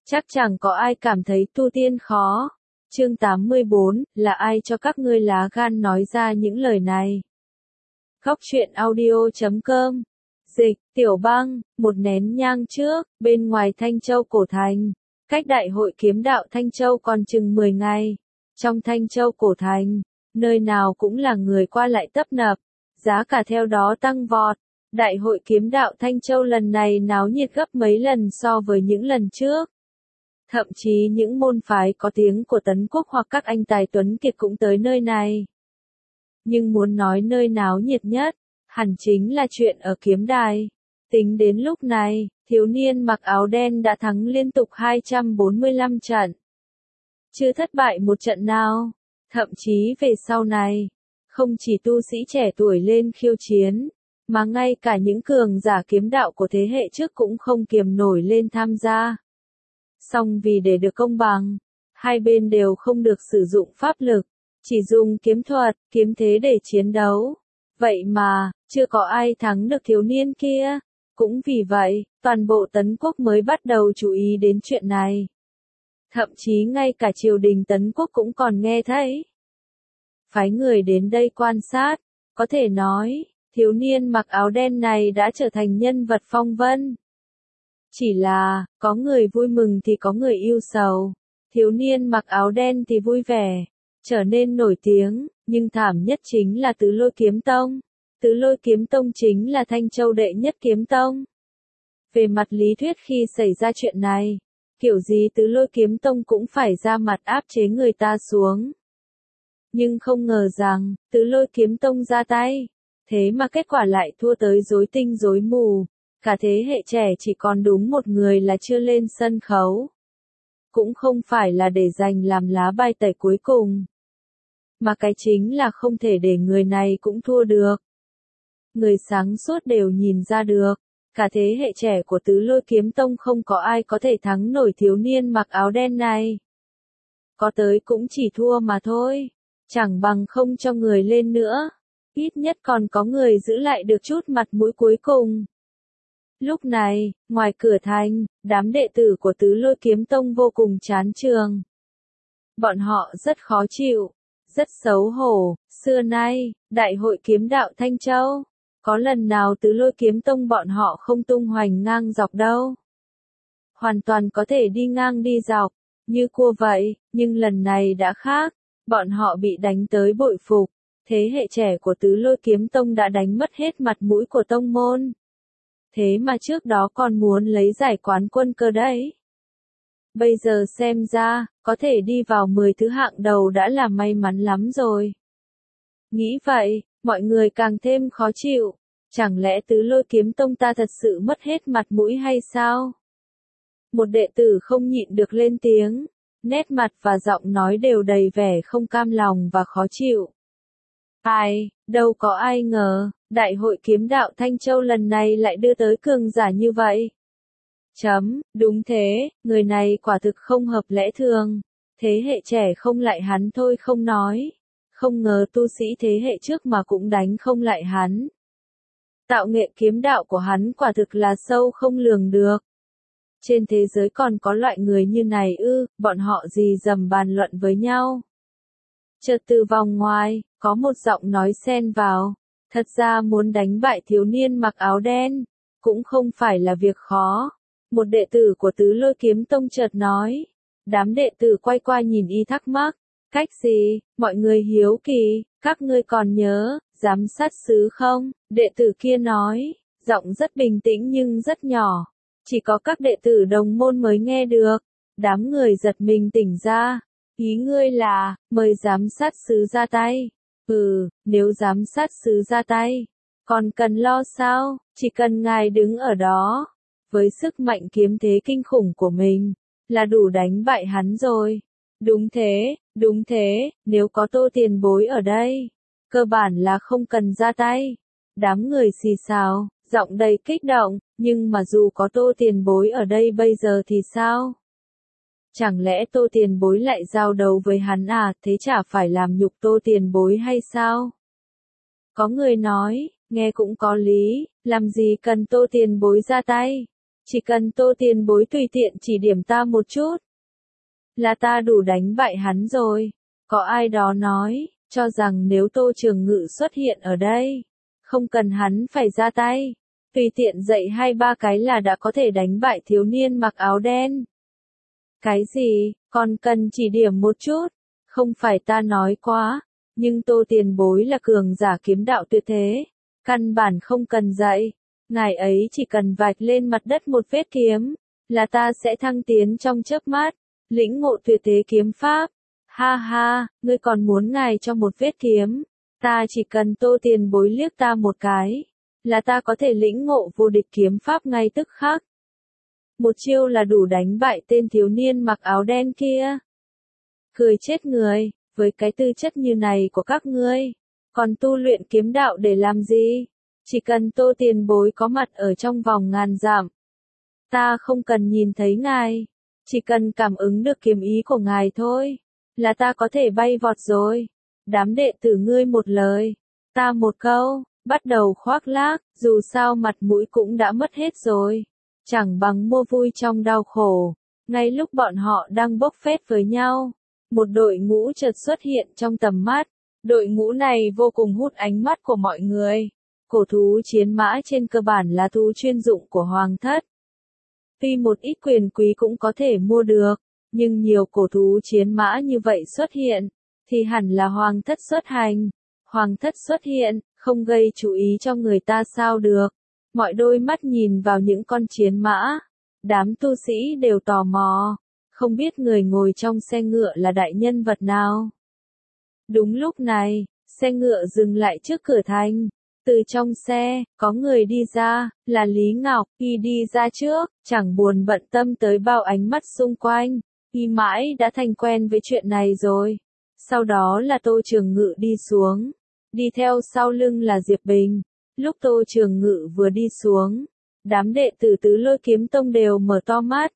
Chắc chẳng có ai cảm thấy tu tiên khó. Chương 84, là ai cho các ngươi lá gan nói ra những lời này? Góc truyện audio.com. Dịch, Tiểu Băng, một nén nhang trước, bên ngoài Thanh Châu cổ thành. Cách đại hội kiếm đạo Thanh Châu còn chừng 10 ngày. Trong Thanh Châu cổ thành, nơi nào cũng là người qua lại tấp nập, giá cả theo đó tăng vọt. Đại hội kiếm đạo Thanh Châu lần này náo nhiệt gấp mấy lần so với những lần trước. Thậm chí những môn phái có tiếng của Tấn Quốc hoặc các anh tài tuấn kiệt cũng tới nơi này. Nhưng muốn nói nơi náo nhiệt nhất, hẳn chính là chuyện ở kiếm đài. Tính đến lúc này, thiếu niên mặc áo đen đã thắng liên tục 245 trận. Chưa thất bại một trận nào. Thậm chí về sau này, không chỉ tu sĩ trẻ tuổi lên khiêu chiến, mà ngay cả những cường giả kiếm đạo của thế hệ trước cũng không kiềm nổi lên tham gia. Song vì để được công bằng, hai bên đều không được sử dụng pháp lực, chỉ dùng kiếm thuật, kiếm thế để chiến đấu. Vậy mà, chưa có ai thắng được thiếu niên kia. Cũng vì vậy, toàn bộ Tấn Quốc mới bắt đầu chú ý đến chuyện này. Thậm chí ngay cả triều đình Tấn Quốc cũng còn nghe thấy. Phái người đến đây quan sát, có thể nói, thiếu niên mặc áo đen này đã trở thành nhân vật phong vân. Chỉ là, có người vui mừng thì có người ưu sầu. Thiếu niên mặc áo đen thì vui vẻ, trở nên nổi tiếng, nhưng thảm nhất chính là Tứ Lôi Kiếm Tông. Tứ Lôi Kiếm Tông chính là Thanh Châu đệ nhất kiếm tông. Về mặt lý thuyết khi xảy ra chuyện này, kiểu gì Tứ Lôi Kiếm Tông cũng phải ra mặt áp chế người ta xuống. Nhưng không ngờ rằng, Tứ Lôi Kiếm Tông ra tay, thế mà kết quả lại thua tới rối tinh rối mù. Cả thế hệ trẻ chỉ còn đúng một người là chưa lên sân khấu. Cũng không phải là để dành làm lá bài tẩy cuối cùng, mà cái chính là không thể để người này cũng thua được. Người sáng suốt đều nhìn ra được, cả thế hệ trẻ của Tứ Lôi Kiếm Tông không có ai có thể thắng nổi thiếu niên mặc áo đen này. Có tới cũng chỉ thua mà thôi, chẳng bằng không cho người lên nữa. Ít nhất còn có người giữ lại được chút mặt mũi cuối cùng. Lúc này, ngoài cửa thành, đám đệ tử của Tứ Lôi Kiếm Tông vô cùng chán chường. Bọn họ rất khó chịu, rất xấu hổ. Xưa nay, Đại hội kiếm đạo Thanh Châu, có lần nào Tứ Lôi Kiếm Tông bọn họ không tung hoành ngang dọc đâu. Hoàn toàn có thể đi ngang đi dọc, như cua vậy, nhưng lần này đã khác, bọn họ bị đánh tới bội phục. Thế hệ trẻ của Tứ Lôi Kiếm Tông đã đánh mất hết mặt mũi của tông môn. Thế mà trước đó còn muốn lấy giải quán quân cơ đấy. Bây giờ xem ra, có thể đi vào 10 thứ hạng đầu đã là may mắn lắm rồi. Nghĩ vậy, mọi người càng thêm khó chịu. Chẳng lẽ Tứ Lôi Kiếm Tông ta thật sự mất hết mặt mũi hay sao? Một đệ tử không nhịn được lên tiếng, nét mặt và giọng nói đều đầy vẻ không cam lòng và khó chịu. Đâu có ai ngờ, Đại hội kiếm đạo Thanh Châu lần này lại đưa tới cường giả như vậy. Đúng thế, người này quả thực không hợp lẽ thường. Thế hệ trẻ không lại hắn thôi không nói. Không ngờ tu sĩ thế hệ trước mà cũng đánh không lại hắn. Tạo nghệ kiếm đạo của hắn quả thực là sâu không lường được. Trên thế giới còn có loại người như này ư? Bọn họ gì dầm bàn luận với nhau. Chợt từ vòng ngoài, có một giọng nói xen vào. Thật ra muốn đánh bại thiếu niên mặc áo đen, cũng không phải là việc khó. Một đệ tử của Tứ Lôi Kiếm Tông chợt nói. Đám đệ tử quay qua nhìn y thắc mắc. Cách gì? Mọi người hiếu kỳ, các ngươi còn nhớ, giám sát sứ không? Đệ tử kia nói, giọng rất bình tĩnh nhưng rất nhỏ. Chỉ có các đệ tử đồng môn mới nghe được. Đám người giật mình tỉnh ra. Ý ngươi là, mời giám sát sứ ra tay. Nếu giám sát sứ ra tay, còn cần lo sao, chỉ cần ngài đứng ở đó, với sức mạnh kiếm thế kinh khủng của mình, là đủ đánh bại hắn rồi. Đúng thế, nếu có Tô Tiền Bối ở đây, cơ bản là không cần ra tay. Đám người xì xào, giọng đầy kích động, nhưng mà dù có Tô Tiền Bối ở đây bây giờ thì sao? Chẳng lẽ Tô Tiền Bối lại giao đấu với hắn à, thế chả phải làm nhục Tô Tiền Bối hay sao? Có người nói, nghe cũng có lý, làm gì cần Tô Tiền Bối ra tay? Chỉ cần Tô Tiền Bối tùy tiện chỉ điểm ta một chút, là ta đủ đánh bại hắn rồi. Có ai đó nói, cho rằng nếu Tô Trường Ngự xuất hiện ở đây, không cần hắn phải ra tay, tùy tiện dạy 2-3 cái là đã có thể đánh bại thiếu niên mặc áo đen. Cái gì, còn cần chỉ điểm một chút, không phải ta nói quá, nhưng Tô Tiền Bối là cường giả kiếm đạo tuyệt thế, căn bản không cần dạy, ngài ấy chỉ cần vạch lên mặt đất một vết kiếm, là ta sẽ thăng tiến trong chớp mắt, lĩnh ngộ tuyệt thế kiếm pháp. Ha ha, ngươi còn muốn ngài cho một vết kiếm, ta chỉ cần Tô Tiền Bối liếc ta một cái, là ta có thể lĩnh ngộ vô địch kiếm pháp ngay tức khắc. Một chiêu là đủ đánh bại tên thiếu niên mặc áo đen kia. Cười chết người, với cái tư chất như này của các ngươi, còn tu luyện kiếm đạo để làm gì? Chỉ cần Tô Tiền Bối có mặt ở trong vòng ngàn dặm, ta không cần nhìn thấy ngài, chỉ cần cảm ứng được kiếm ý của ngài thôi, là ta có thể bay vọt rồi. Đám đệ tử ngươi một lời, ta một câu, bắt đầu khoác lác, dù sao mặt mũi cũng đã mất hết rồi, chẳng bằng mua vui trong đau khổ. Ngay lúc bọn họ đang bốc phét với nhau, một đội ngũ chợt xuất hiện trong tầm mắt. Đội ngũ này vô cùng hút ánh mắt của mọi người. Cổ thú chiến mã trên cơ bản là thú chuyên dụng của hoàng thất. Tuy một ít quyền quý cũng có thể mua được, nhưng nhiều cổ thú chiến mã như vậy xuất hiện, thì hẳn là hoàng thất xuất hành. Hoàng thất xuất hiện, không gây chú ý cho người ta sao được. Mọi đôi mắt nhìn vào những con chiến mã. Đám tu sĩ đều tò mò, không biết người ngồi trong xe ngựa là đại nhân vật nào. Đúng lúc này, xe ngựa dừng lại trước cửa thành. Từ trong xe, có người đi ra, là Lý Ngọc. Y đi ra trước, chẳng buồn bận tâm tới bao ánh mắt xung quanh. Y mãi đã thành quen với chuyện này rồi. Sau đó là Tô Trường Ngự đi xuống. Đi theo sau lưng là Diệp Bình. Lúc Tô Trường Ngự vừa đi xuống, đám đệ tử Tứ Lôi Kiếm Tông đều mở to mắt.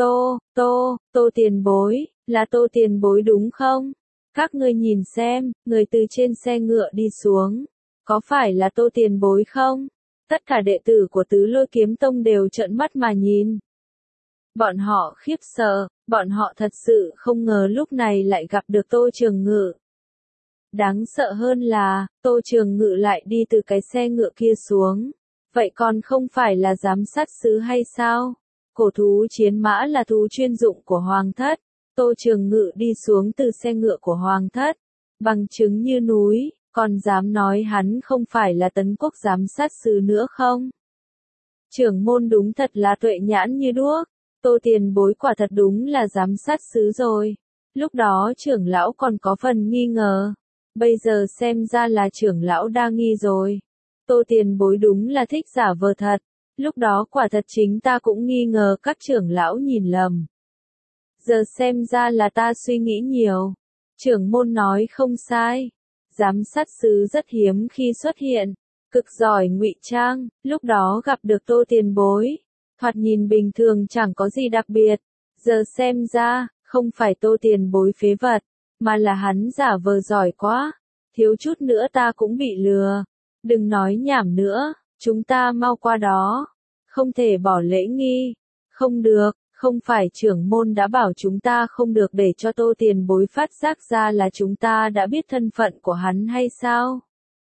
Tô Tiền Bối, là Tô Tiền Bối đúng không? Các ngươi nhìn xem, người từ trên xe ngựa đi xuống, có phải là Tô Tiền Bối không? Tất cả đệ tử của Tứ Lôi Kiếm Tông đều trợn mắt mà nhìn. Bọn họ khiếp sợ, bọn họ thật sự không ngờ lúc này lại gặp được Tô Trường Ngự. Đáng sợ hơn là, Tô Trường Ngự lại đi từ cái xe ngựa kia xuống. Vậy còn không phải là giám sát sứ hay sao? Cổ thú chiến mã là thú chuyên dụng của hoàng thất. Tô Trường Ngự đi xuống từ xe ngựa của hoàng thất, bằng chứng như núi, còn dám nói hắn không phải là Tấn Quốc giám sát sứ nữa không? Trưởng môn đúng thật là tuệ nhãn như đuốc, Tô Tiền Bối quả thật đúng là giám sát sứ rồi. Lúc đó trưởng lão còn có phần nghi ngờ, bây giờ xem ra là trưởng lão đa nghi rồi. Tô Tiền Bối đúng là thích giả vờ thật, lúc đó quả thật chính ta cũng nghi ngờ các trưởng lão nhìn lầm. Giờ xem ra là ta suy nghĩ nhiều. Trưởng môn nói không sai. Giám sát sứ rất hiếm khi xuất hiện, cực giỏi ngụy trang, lúc đó gặp được Tô Tiền Bối, thoạt nhìn bình thường chẳng có gì đặc biệt. Giờ xem ra, không phải Tô Tiền Bối phế vật, mà là hắn giả vờ giỏi quá, thiếu chút nữa ta cũng bị lừa. Đừng nói nhảm nữa, chúng ta mau qua đó, không thể bỏ lễ nghi. Không được, không phải trưởng môn đã bảo chúng ta không được để cho Tô Tiền Bối phát giác ra là chúng ta đã biết thân phận của hắn hay sao?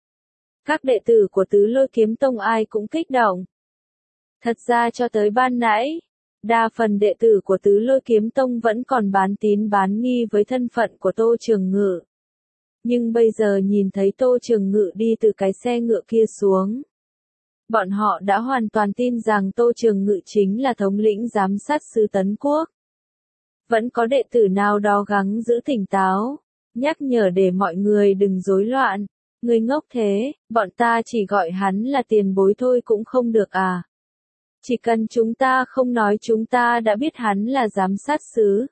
Các đệ tử của Tứ Lôi Kiếm Tông ai cũng kích động. Thật ra cho tới ban nãy, đa phần đệ tử của Tứ Lôi Kiếm Tông vẫn còn bán tín bán nghi với thân phận của Tô Trường Ngự. Nhưng bây giờ nhìn thấy Tô Trường Ngự đi từ cái xe ngựa kia xuống, bọn họ đã hoàn toàn tin rằng Tô Trường Ngự chính là thống lĩnh giám sát sứ Tấn Quốc. Vẫn có đệ tử nào đó gắng giữ tỉnh táo, nhắc nhở để mọi người đừng rối loạn. Người ngốc thế, bọn ta chỉ gọi hắn là Tiền Bối thôi cũng không được à? Chỉ cần chúng ta không nói chúng ta đã biết hắn là giám sát sứ.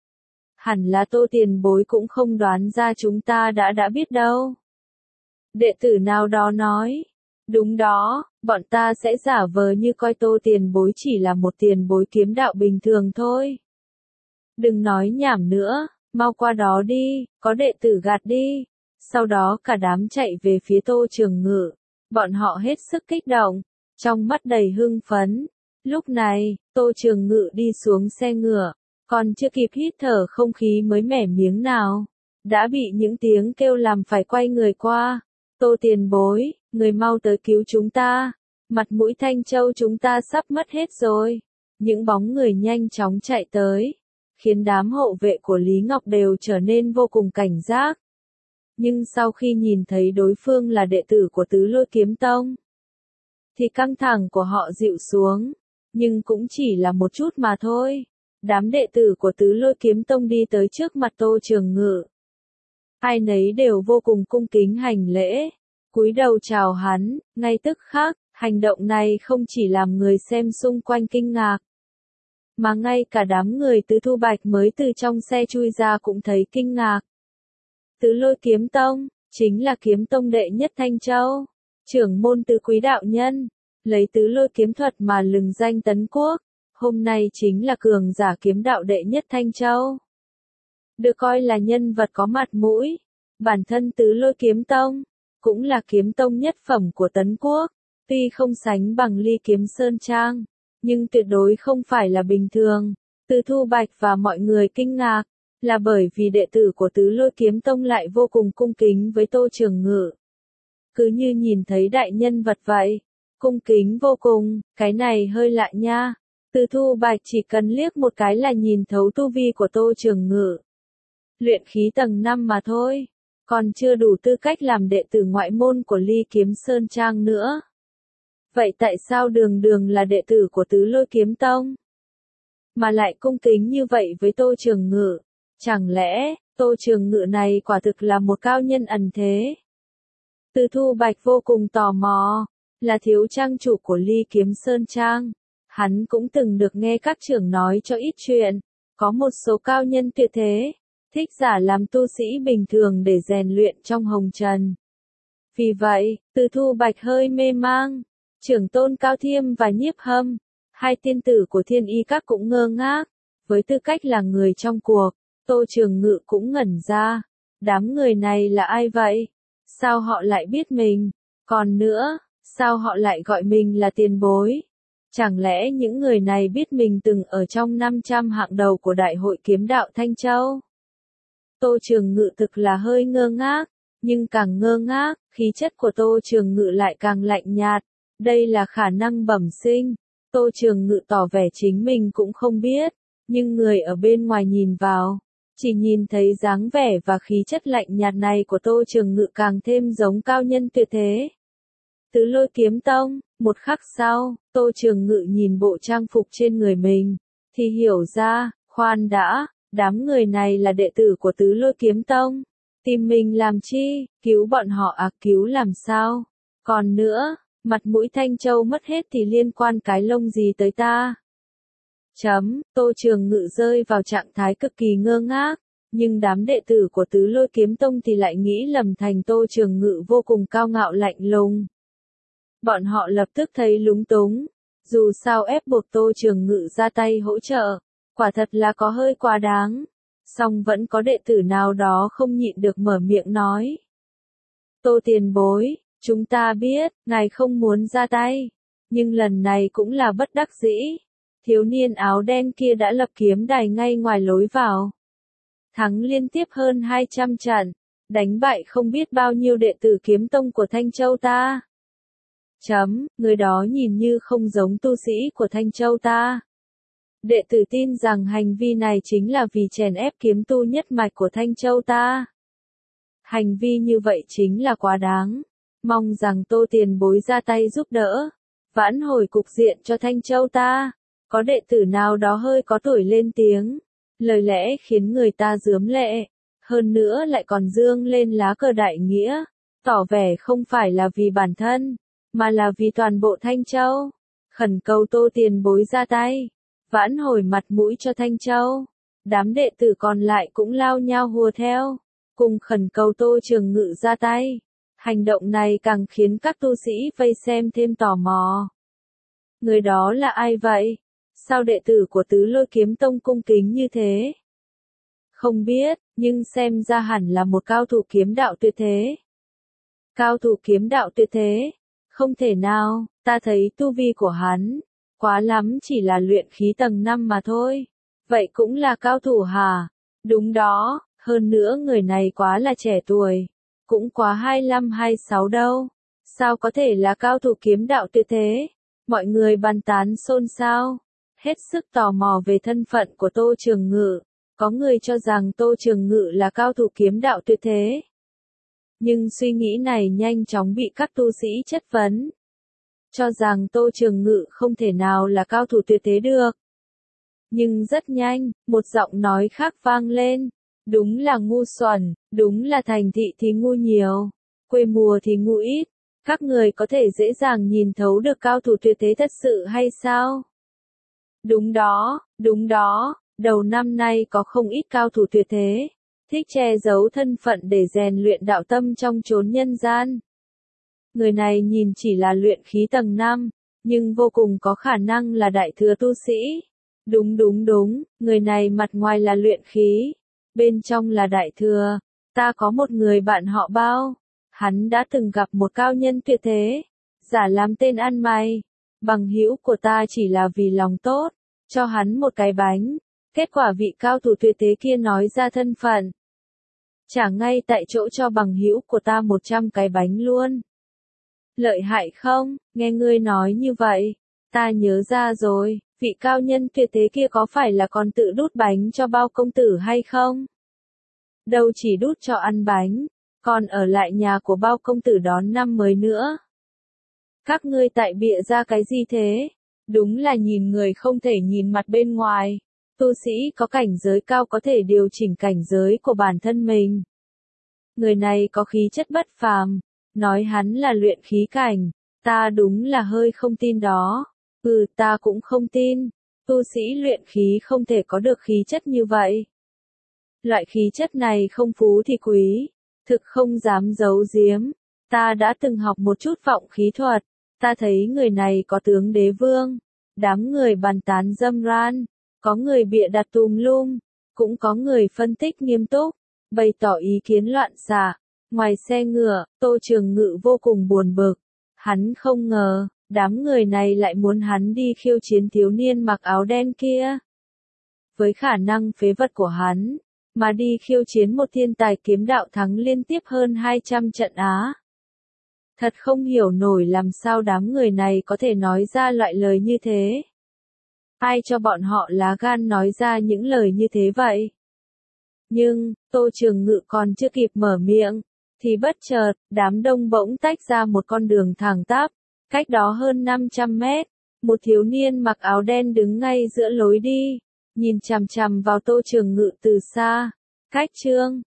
Hẳn là Tô Tiền Bối cũng không đoán ra chúng ta đã biết đâu. Đệ tử nào đó nói. Đúng đó, bọn ta sẽ giả vờ như coi Tô Tiền Bối chỉ là một tiền bối kiếm đạo bình thường thôi. Đừng nói nhảm nữa, mau qua đó đi, có đệ tử gạt đi. Sau đó cả đám chạy về phía Tô Trường Ngự, bọn họ hết sức kích động, trong mắt đầy hưng phấn. Lúc này, Tô Trường Ngự đi xuống xe ngựa, còn chưa kịp hít thở không khí mới mẻ miếng nào, đã bị những tiếng kêu làm phải quay người qua. Tô tiền bối, người mau tới cứu chúng ta, mặt mũi Thanh Châu chúng ta sắp mất hết rồi. Những bóng người nhanh chóng chạy tới, khiến đám hộ vệ của Lý Ngọc đều trở nên vô cùng cảnh giác. Nhưng sau khi nhìn thấy đối phương là đệ tử của Tứ Lôi Kiếm Tông, thì căng thẳng của họ dịu xuống, nhưng cũng chỉ là một chút mà thôi. Đám đệ tử của Tứ Lôi Kiếm Tông đi tới trước mặt Tô Trường Ngự. Ai nấy đều vô cùng cung kính hành lễ, cúi đầu chào hắn, ngay tức khắc, hành động này không chỉ làm người xem xung quanh kinh ngạc, mà ngay cả đám người Tứ Thu Bạch mới từ trong xe chui ra cũng thấy kinh ngạc. Tứ Lôi Kiếm Tông, chính là kiếm tông đệ nhất Thanh Châu, trưởng môn Tứ Quý đạo nhân, lấy tứ lôi kiếm thuật mà lừng danh tấn quốc, hôm nay chính là cường giả kiếm đạo đệ nhất Thanh Châu. Được coi là nhân vật có mặt mũi, bản thân Tứ Lôi Kiếm Tông, cũng là kiếm tông nhất phẩm của tấn quốc, tuy không sánh bằng Ly Kiếm Sơn Trang, nhưng tuyệt đối không phải là bình thường. Từ Thu Bạch và mọi người kinh ngạc, là bởi vì đệ tử của Tứ Lôi Kiếm Tông lại vô cùng cung kính với Tô Trường Ngự. Cứ như nhìn thấy đại nhân vật vậy, cung kính vô cùng, cái này hơi lạ nha. Từ Thu Bạch chỉ cần liếc một cái là nhìn thấu tu vi của Tô Trường Ngự. Luyện khí tầng 5 mà thôi, còn chưa đủ tư cách làm đệ tử ngoại môn của Ly Kiếm Sơn Trang nữa. Vậy tại sao đường đường là đệ tử của Tứ Lôi Kiếm Tông, mà lại cung kính như vậy với Tô Trường Ngự? Chẳng lẽ, Tô Trường Ngự này quả thực là một cao nhân ẩn thế? Từ Thu Bạch vô cùng tò mò, là thiếu trang chủ của Ly Kiếm Sơn Trang. Hắn cũng từng được nghe các trưởng nói cho ít chuyện, có một số cao nhân tuyệt thế, thích giả làm tu sĩ bình thường để rèn luyện trong hồng trần. Vì vậy, Từ Thu Bạch hơi mê mang, trưởng tôn Cao Thiêm và Nhiếp Hâm, hai tiên tử của Thiên Y Các cũng ngơ ngác, với tư cách là người trong cuộc, Tô Trường Ngự cũng ngẩn ra, đám người này là ai vậy? Sao họ lại biết mình? Còn nữa, sao họ lại gọi mình là tiền bối? Chẳng lẽ những người này biết mình từng ở trong 500 hạng đầu của Đại hội Kiếm Đạo Thanh Châu? Tô Trường Ngự thực là hơi ngơ ngác, nhưng càng ngơ ngác, khí chất của Tô Trường Ngự lại càng lạnh nhạt. Đây là khả năng bẩm sinh. Tô Trường Ngự tỏ vẻ chính mình cũng không biết, nhưng người ở bên ngoài nhìn vào, chỉ nhìn thấy dáng vẻ và khí chất lạnh nhạt này của Tô Trường Ngự càng thêm giống cao nhân tuyệt thế. Tứ Lôi Kiếm Tông, một khắc sau, Tô Trường Ngự nhìn bộ trang phục trên người mình, thì hiểu ra, khoan đã, đám người này là đệ tử của Tứ Lôi Kiếm Tông. Tìm mình làm chi, cứu bọn họ à, cứu làm sao? Còn nữa, mặt mũi Thanh Châu mất hết thì liên quan cái lông gì tới ta? Tô Trường Ngự rơi vào trạng thái cực kỳ ngơ ngác, nhưng đám đệ tử của Tứ Lôi Kiếm Tông thì lại nghĩ lầm thành Tô Trường Ngự vô cùng cao ngạo lạnh lùng. Bọn họ lập tức thấy lúng túng, dù sao ép buộc Tô Trường Ngự ra tay hỗ trợ, quả thật là có hơi quá đáng. Song vẫn có đệ tử nào đó không nhịn được mở miệng nói. Tô tiền bối, chúng ta biết, ngài không muốn ra tay, nhưng lần này cũng là bất đắc dĩ. Thiếu niên áo đen kia đã lập kiếm đài ngay ngoài lối vào. Thắng liên tiếp hơn 200 trận, đánh bại không biết bao nhiêu đệ tử kiếm tông của Thanh Châu ta. Người đó nhìn như không giống tu sĩ của Thanh Châu ta. Đệ tử tin rằng hành vi này chính là vì chèn ép kiếm tu nhất mạch của Thanh Châu ta. Hành vi như vậy chính là quá đáng. Mong rằng Tô tiền bối ra tay giúp đỡ, vãn hồi cục diện cho Thanh Châu ta. Có đệ tử nào đó hơi có tuổi lên tiếng, lời lẽ khiến người ta rướm lệ, hơn nữa lại còn dương lên lá cờ đại nghĩa, tỏ vẻ không phải là vì bản thân, mà là vì toàn bộ Thanh Châu. Khẩn cầu Tô tiền bối ra tay, vãn hồi mặt mũi cho Thanh Châu. Đám đệ tử còn lại cũng lao nhau hùa theo, cùng khẩn cầu Tô Trường Ngự ra tay. Hành động này càng khiến các tu sĩ vây xem thêm tò mò. Người đó là ai vậy? Sao đệ tử của Tứ Lôi Kiếm Tông cung kính như thế? Không biết, nhưng xem ra hẳn là một cao thủ kiếm đạo tuyệt thế. Cao thủ kiếm đạo tuyệt thế? Không thể nào, ta thấy tu vi của hắn, Quá lắm chỉ là luyện khí tầng 5 mà thôi. Vậy cũng là cao thủ hả? Đúng đó, hơn nữa người này quá là trẻ tuổi. Cũng quá 25-26 đâu. Sao có thể là cao thủ kiếm đạo tuyệt thế? Mọi người bàn tán xôn xao. Hết sức tò mò về thân phận của Tô Trường Ngự. Có người cho rằng Tô Trường Ngự là cao thủ kiếm đạo tuyệt thế. Nhưng suy nghĩ này nhanh chóng bị các tu sĩ chất vấn. Cho rằng Tô Trường Ngự không thể nào là cao thủ tuyệt thế được. Nhưng rất nhanh, một giọng nói khác vang lên. Đúng là ngu xuẩn, đúng là thành thị thì ngu nhiều, quê mùa thì ngu ít. Các người có thể dễ dàng nhìn thấu được cao thủ tuyệt thế thật sự hay sao? Đúng đó, đầu năm nay có không ít cao thủ tuyệt thế, thích che giấu thân phận để rèn luyện đạo tâm trong chốn nhân gian. Người này nhìn chỉ là luyện khí tầng 5, nhưng vô cùng có khả năng là đại thừa tu sĩ. Đúng, người này mặt ngoài là luyện khí, bên trong là đại thừa. Ta có một người bạn họ Bao, hắn đã từng gặp một cao nhân tuyệt thế, giả làm tên ăn mày. Bằng hữu của ta chỉ là vì lòng tốt, cho hắn một cái bánh. Kết quả vị cao thủ tuyệt thế kia nói ra thân phận, trả ngay tại chỗ cho bằng hữu của ta 100 cái bánh luôn. Lợi hại không? Nghe ngươi nói như vậy, ta nhớ ra rồi, vị cao nhân tuyệt thế kia có phải là còn tự đút bánh cho Bao công tử hay không? Đâu chỉ đút cho ăn bánh, còn ở lại nhà của Bao công tử đón năm mới nữa. Các ngươi tại bịa ra cái gì thế? Đúng là nhìn người không thể nhìn mặt bên ngoài. Tu sĩ có cảnh giới cao có thể điều chỉnh cảnh giới của bản thân mình. Người này có khí chất bất phàm, nói hắn là luyện khí cảnh, ta đúng là hơi không tin đó. Ta cũng không tin, tu sĩ luyện khí không thể có được khí chất như vậy. Loại khí chất này không phú thì quý, thực không dám giấu giếm. Ta đã từng học một chút vọng khí thuật, ta thấy người này có tướng đế vương. Đám người bàn tán râm ran, có người bịa đặt tùm lum, cũng có người phân tích nghiêm túc, bày tỏ ý kiến loạn xạ. Ngoài xe ngựa, Tô Trường Ngự vô cùng buồn bực. Hắn không ngờ, đám người này lại muốn hắn đi khiêu chiến thiếu niên mặc áo đen kia. Với khả năng phế vật của hắn, mà đi khiêu chiến một thiên tài kiếm đạo thắng liên tiếp hơn 200 trận á. Thật không hiểu nổi làm sao đám người này có thể nói ra loại lời như thế. Ai cho bọn họ lá gan nói ra những lời như thế vậy? Nhưng, Tô Trường Ngự còn chưa kịp mở miệng, thì bất chợt, đám đông bỗng tách ra một con đường thẳng tắp, cách đó hơn 500 mét, một thiếu niên mặc áo đen đứng ngay giữa lối đi, nhìn chằm chằm vào Tô Trường Ngự từ xa. Cách chương